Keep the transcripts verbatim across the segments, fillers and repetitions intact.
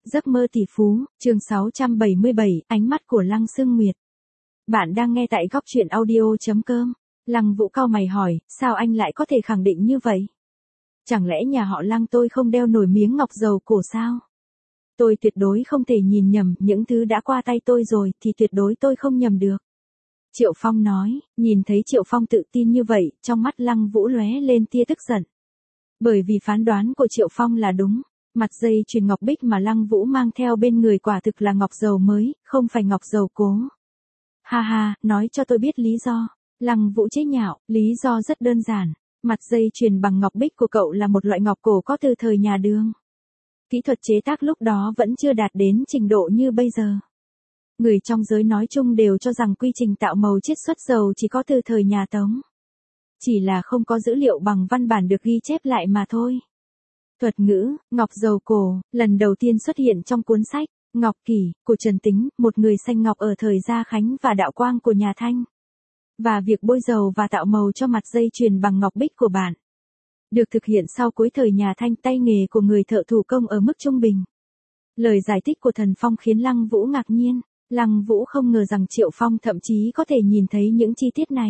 Giấc mơ tỷ phú, chương sáu trăm bảy mươi bảy, ánh mắt của Lăng Sương Nguyệt. Bạn đang nghe tại góc truyện audio.com. Lăng Vũ cau mày hỏi, sao anh lại có thể khẳng định như vậy? Chẳng lẽ nhà họ Lăng tôi không đeo nổi miếng ngọc dầu cổ sao? Tôi tuyệt đối không thể nhìn nhầm, những thứ đã qua tay tôi rồi thì tuyệt đối tôi không nhầm được. Triệu Phong nói, nhìn thấy Triệu Phong tự tin như vậy, trong mắt Lăng Vũ lóe lên tia tức giận. Bởi vì phán đoán của Triệu Phong là đúng. Mặt dây chuyền ngọc bích mà Lăng Vũ mang theo bên người quả thực là ngọc dầu mới, không phải ngọc dầu cố. Ha ha, nói cho tôi biết lý do. Lăng Vũ chế nhạo, lý do rất đơn giản. Mặt dây chuyền bằng ngọc bích của cậu là một loại ngọc cổ có từ thời nhà Đường. Kỹ thuật chế tác lúc đó vẫn chưa đạt đến trình độ như bây giờ. Người trong giới nói chung đều cho rằng quy trình tạo màu chiết xuất dầu chỉ có từ thời nhà Tống. Chỉ là không có dữ liệu bằng văn bản được ghi chép lại mà thôi. Thuật ngữ, ngọc dầu cổ, lần đầu tiên xuất hiện trong cuốn sách, Ngọc Kỷ, của Trần Tính, một người xanh ngọc ở thời Gia Khánh và Đạo Quang của nhà Thanh. Và việc bôi dầu và tạo màu cho mặt dây chuyền bằng ngọc bích của bạn. Được thực hiện sau cuối thời nhà Thanh, tay nghề của người thợ thủ công ở mức trung bình. Lời giải thích của Thần Phong khiến Lăng Vũ ngạc nhiên. Lăng Vũ không ngờ rằng Triệu Phong thậm chí có thể nhìn thấy những chi tiết này.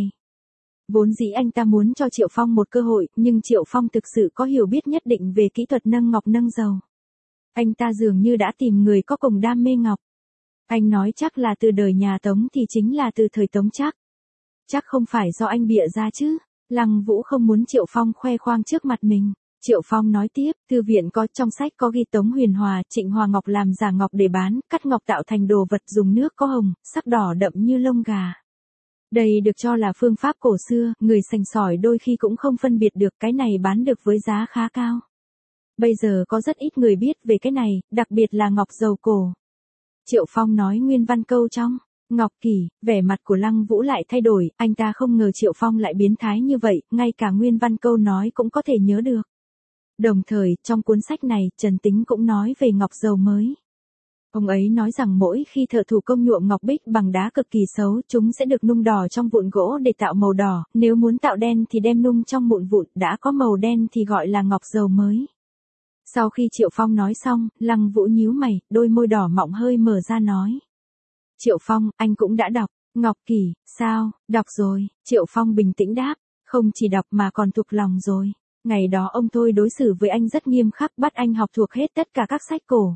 Vốn dĩ anh ta muốn cho Triệu Phong một cơ hội, nhưng Triệu Phong thực sự có hiểu biết nhất định về kỹ thuật nâng ngọc nâng dầu. Anh ta dường như đã tìm người có cùng đam mê ngọc. Anh nói chắc là từ đời nhà Tống thì chính là từ thời Tống chắc. Chắc không phải do anh bịa ra chứ. Lăng Vũ không muốn Triệu Phong khoe khoang trước mặt mình. Triệu Phong nói tiếp, thư viện có trong sách có ghi Tống Huyền Hòa, Trịnh Hòa Ngọc làm giả ngọc để bán, cắt ngọc tạo thành đồ vật dùng nước có hồng, sắc đỏ đậm như lông gà. Đây được cho là phương pháp cổ xưa, người sành sỏi đôi khi cũng không phân biệt được cái này bán được với giá khá cao. Bây giờ có rất ít người biết về cái này, đặc biệt là ngọc dầu cổ. Triệu Phong nói nguyên văn câu trong Ngọc Kỷ, vẻ mặt của Lăng Vũ lại thay đổi, anh ta không ngờ Triệu Phong lại biến thái như vậy, ngay cả nguyên văn câu nói cũng có thể nhớ được. Đồng thời, trong cuốn sách này, Trần Tính cũng nói về ngọc dầu mới. Ông ấy nói rằng mỗi khi thợ thủ công nhuộm ngọc bích bằng đá cực kỳ xấu, chúng sẽ được nung đỏ trong vụn gỗ để tạo màu đỏ, nếu muốn tạo đen thì đem nung trong mụn vụn, đã có màu đen thì gọi là ngọc dầu mới. Sau khi Triệu Phong nói xong, Lăng Vũ nhíu mày, đôi môi đỏ mọng hơi mở ra nói. Triệu Phong, anh cũng đã đọc, Ngọc Kỷ, sao, đọc rồi, Triệu Phong bình tĩnh đáp, không chỉ đọc mà còn thuộc lòng rồi. Ngày đó ông Thôi đối xử với anh rất nghiêm khắc, bắt anh học thuộc hết tất cả các sách cổ.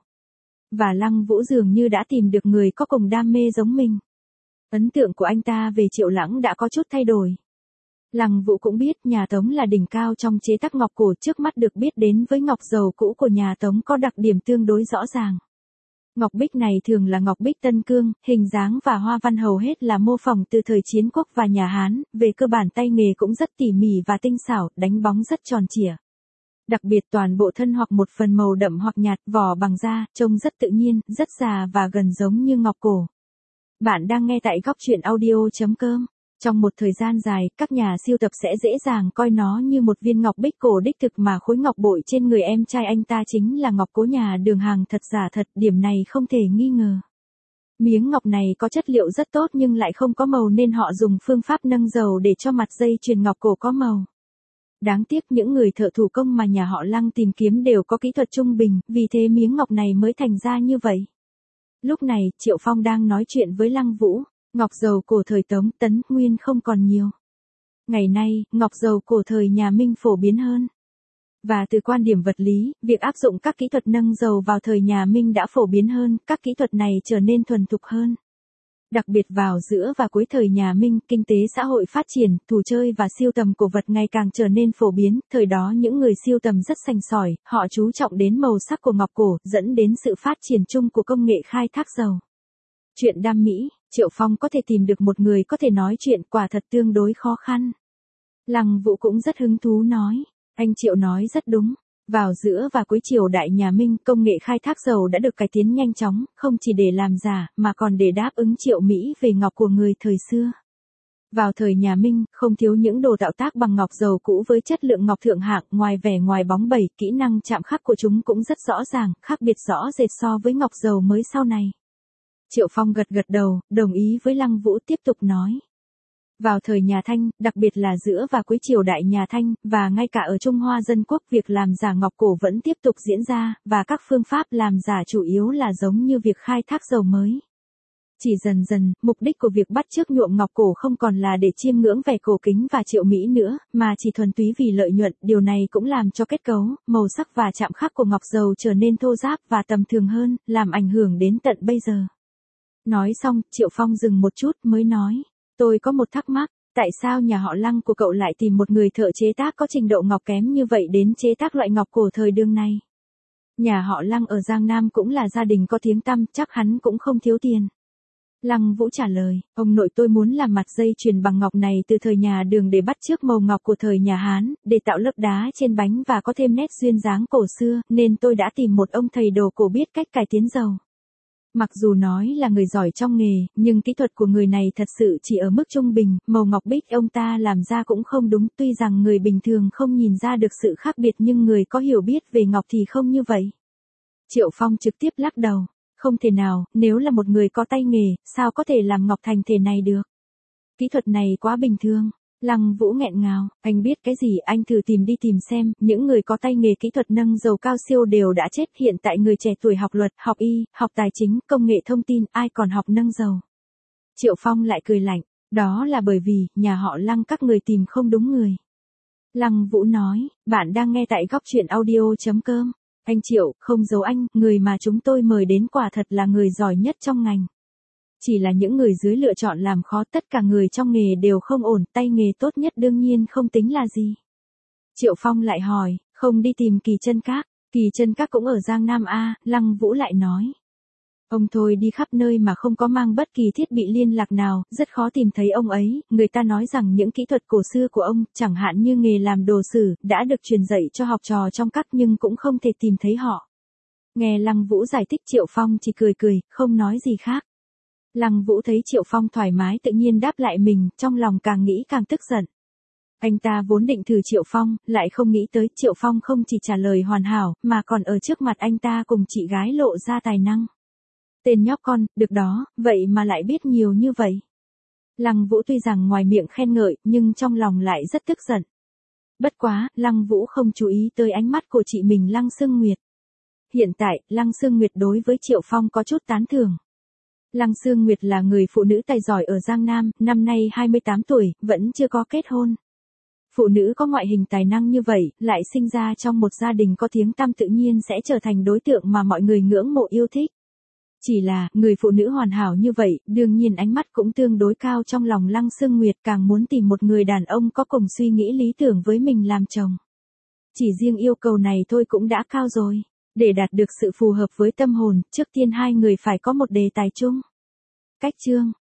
Và Lăng Vũ dường như đã tìm được người có cùng đam mê giống mình. Ấn tượng của anh ta về Triệu Lãng đã có chút thay đổi. Lăng Vũ cũng biết nhà Tống là đỉnh cao trong chế tác ngọc cổ, trước mắt được biết đến với ngọc dầu cũ của nhà Tống có đặc điểm tương đối rõ ràng. Ngọc bích này thường là ngọc bích Tân Cương, hình dáng và hoa văn hầu hết là mô phỏng từ thời Chiến Quốc và nhà Hán, về cơ bản tay nghề cũng rất tỉ mỉ và tinh xảo, đánh bóng rất tròn trịa. Đặc biệt toàn bộ thân hoặc một phần màu đậm hoặc nhạt, vỏ bằng da, trông rất tự nhiên, rất già và gần giống như ngọc cổ. Bạn đang nghe tại góc truyện audio.com. Trong một thời gian dài, các nhà sưu tập sẽ dễ dàng coi nó như một viên ngọc bích cổ đích thực mà khối ngọc bội trên người em trai anh ta chính là ngọc cố nhà Đường hàng thật giả thật, điểm này không thể nghi ngờ. Miếng ngọc này có chất liệu rất tốt nhưng lại không có màu nên họ dùng phương pháp nâng dầu để cho mặt dây chuyền ngọc cổ có màu. Đáng tiếc những người thợ thủ công mà nhà họ Lăng tìm kiếm đều có kỹ thuật trung bình, vì thế miếng ngọc này mới thành ra như vậy. Lúc này, Triệu Phong đang nói chuyện với Lăng Vũ. Ngọc dầu cổ thời Tống, Tấn, Nguyên không còn nhiều. Ngày nay, ngọc dầu cổ thời nhà Minh phổ biến hơn. Và từ quan điểm vật lý, việc áp dụng các kỹ thuật nâng dầu vào thời nhà Minh đã phổ biến hơn, các kỹ thuật này trở nên thuần thục hơn. Đặc biệt vào giữa và cuối thời nhà Minh, kinh tế xã hội phát triển, thú chơi và siêu tầm cổ vật ngày càng trở nên phổ biến, thời đó những người siêu tầm rất sành sỏi, họ chú trọng đến màu sắc của ngọc cổ, dẫn đến sự phát triển chung của công nghệ khai thác dầu. Chuyện đam mỹ, Triệu Phong có thể tìm được một người có thể nói chuyện quả thật tương đối khó khăn. Lăng Vũ cũng rất hứng thú nói, anh Triệu nói rất đúng. Vào giữa và cuối triều đại nhà Minh, công nghệ khai thác dầu đã được cải tiến nhanh chóng, không chỉ để làm giả, mà còn để đáp ứng Triệu Mỹ về ngọc của người thời xưa. Vào thời nhà Minh, không thiếu những đồ tạo tác bằng ngọc dầu cũ với chất lượng ngọc thượng hạng, ngoài vẻ ngoài bóng bẩy, kỹ năng chạm khắc của chúng cũng rất rõ ràng, khác biệt rõ rệt so với ngọc dầu mới sau này. Triệu Phong gật gật đầu, đồng ý với Lăng Vũ tiếp tục nói. Vào thời nhà Thanh, đặc biệt là giữa và cuối triều đại nhà Thanh, và ngay cả ở Trung Hoa Dân Quốc, việc làm giả ngọc cổ vẫn tiếp tục diễn ra, và các phương pháp làm giả chủ yếu là giống như việc khai thác dầu mới. Chỉ dần dần, mục đích của việc bắt chước nhuộm ngọc cổ không còn là để chiêm ngưỡng vẻ cổ kính và triệu mỹ nữa, mà chỉ thuần túy vì lợi nhuận. Điều này cũng làm cho kết cấu, màu sắc và chạm khắc của ngọc dầu trở nên thô ráp và tầm thường hơn, làm ảnh hưởng đến tận bây giờ. Nói xong, Triệu Phong dừng một chút mới nói, tôi có một thắc mắc, tại sao nhà họ Lăng của cậu lại tìm một người thợ chế tác có trình độ ngọc kém như vậy đến chế tác loại ngọc cổ thời đương này? Nhà họ Lăng ở Giang Nam cũng là gia đình có tiếng tăm, chắc hắn cũng không thiếu tiền. Lăng Vũ trả lời, ông nội tôi muốn làm mặt dây chuyền bằng ngọc này từ thời nhà Đường để bắt chước màu ngọc của thời nhà Hán, để tạo lớp đá trên bánh và có thêm nét duyên dáng cổ xưa, nên tôi đã tìm một ông thầy đồ cổ biết cách cải tiến dầu. Mặc dù nói là người giỏi trong nghề, nhưng kỹ thuật của người này thật sự chỉ ở mức trung bình, màu ngọc bích ông ta làm ra cũng không đúng, tuy rằng người bình thường không nhìn ra được sự khác biệt nhưng người có hiểu biết về ngọc thì không như vậy. Triệu Phong trực tiếp lắc đầu. Không thể nào, nếu là một người có tay nghề, sao có thể làm ngọc thành thể này được? Kỹ thuật này quá bình thường. Lăng Vũ nghẹn ngào, anh biết cái gì, anh thử tìm đi tìm xem, những người có tay nghề kỹ thuật nâng dầu cao siêu đều đã chết, hiện tại người trẻ tuổi học luật, học y, học tài chính, công nghệ thông tin, ai còn học nâng dầu. Triệu Phong lại cười lạnh, đó là bởi vì, nhà họ Lăng các người tìm không đúng người. Lăng Vũ nói, bạn đang nghe tại góc truyện audio chấm com. Anh Triệu, không giấu anh, người mà chúng tôi mời đến quả thật là người giỏi nhất trong ngành. Chỉ là những người dưới lựa chọn làm khó, tất cả người trong nghề đều không ổn, tay nghề tốt nhất đương nhiên không tính là gì. Triệu Phong lại hỏi, không đi tìm Kỳ Chân Các, Kỳ Chân Các cũng ở Giang Nam a? Lăng Vũ lại nói. Ông thôi đi khắp nơi mà không có mang bất kỳ thiết bị liên lạc nào, rất khó tìm thấy ông ấy, người ta nói rằng những kỹ thuật cổ xưa của ông, chẳng hạn như nghề làm đồ sử, đã được truyền dạy cho học trò trong các nhưng cũng không thể tìm thấy họ. Nghe Lăng Vũ giải thích Triệu Phong chỉ cười cười, không nói gì khác. Lăng Vũ thấy Triệu Phong thoải mái tự nhiên đáp lại mình, trong lòng càng nghĩ càng tức giận. Anh ta vốn định thử Triệu Phong, lại không nghĩ tới Triệu Phong không chỉ trả lời hoàn hảo, mà còn ở trước mặt anh ta cùng chị gái lộ ra tài năng. Tên nhóc con, được đó, vậy mà lại biết nhiều như vậy. Lăng Vũ tuy rằng ngoài miệng khen ngợi, nhưng trong lòng lại rất tức giận. Bất quá, Lăng Vũ không chú ý tới ánh mắt của chị mình Lăng Sương Nguyệt. Hiện tại, Lăng Sương Nguyệt đối với Triệu Phong có chút tán thưởng. Lăng Sương Nguyệt là người phụ nữ tài giỏi ở Giang Nam, năm nay hai mươi tám tuổi, vẫn chưa có kết hôn. Phụ nữ có ngoại hình tài năng như vậy, lại sinh ra trong một gia đình có tiếng tăm tự nhiên sẽ trở thành đối tượng mà mọi người ngưỡng mộ yêu thích. Chỉ là, người phụ nữ hoàn hảo như vậy, đương nhiên ánh mắt cũng tương đối cao trong lòng Lăng Sương Nguyệt, càng muốn tìm một người đàn ông có cùng suy nghĩ lý tưởng với mình làm chồng. Chỉ riêng yêu cầu này thôi cũng đã cao rồi. Để đạt được sự phù hợp với tâm hồn, trước tiên hai người phải có một đề tài chung. Cách chương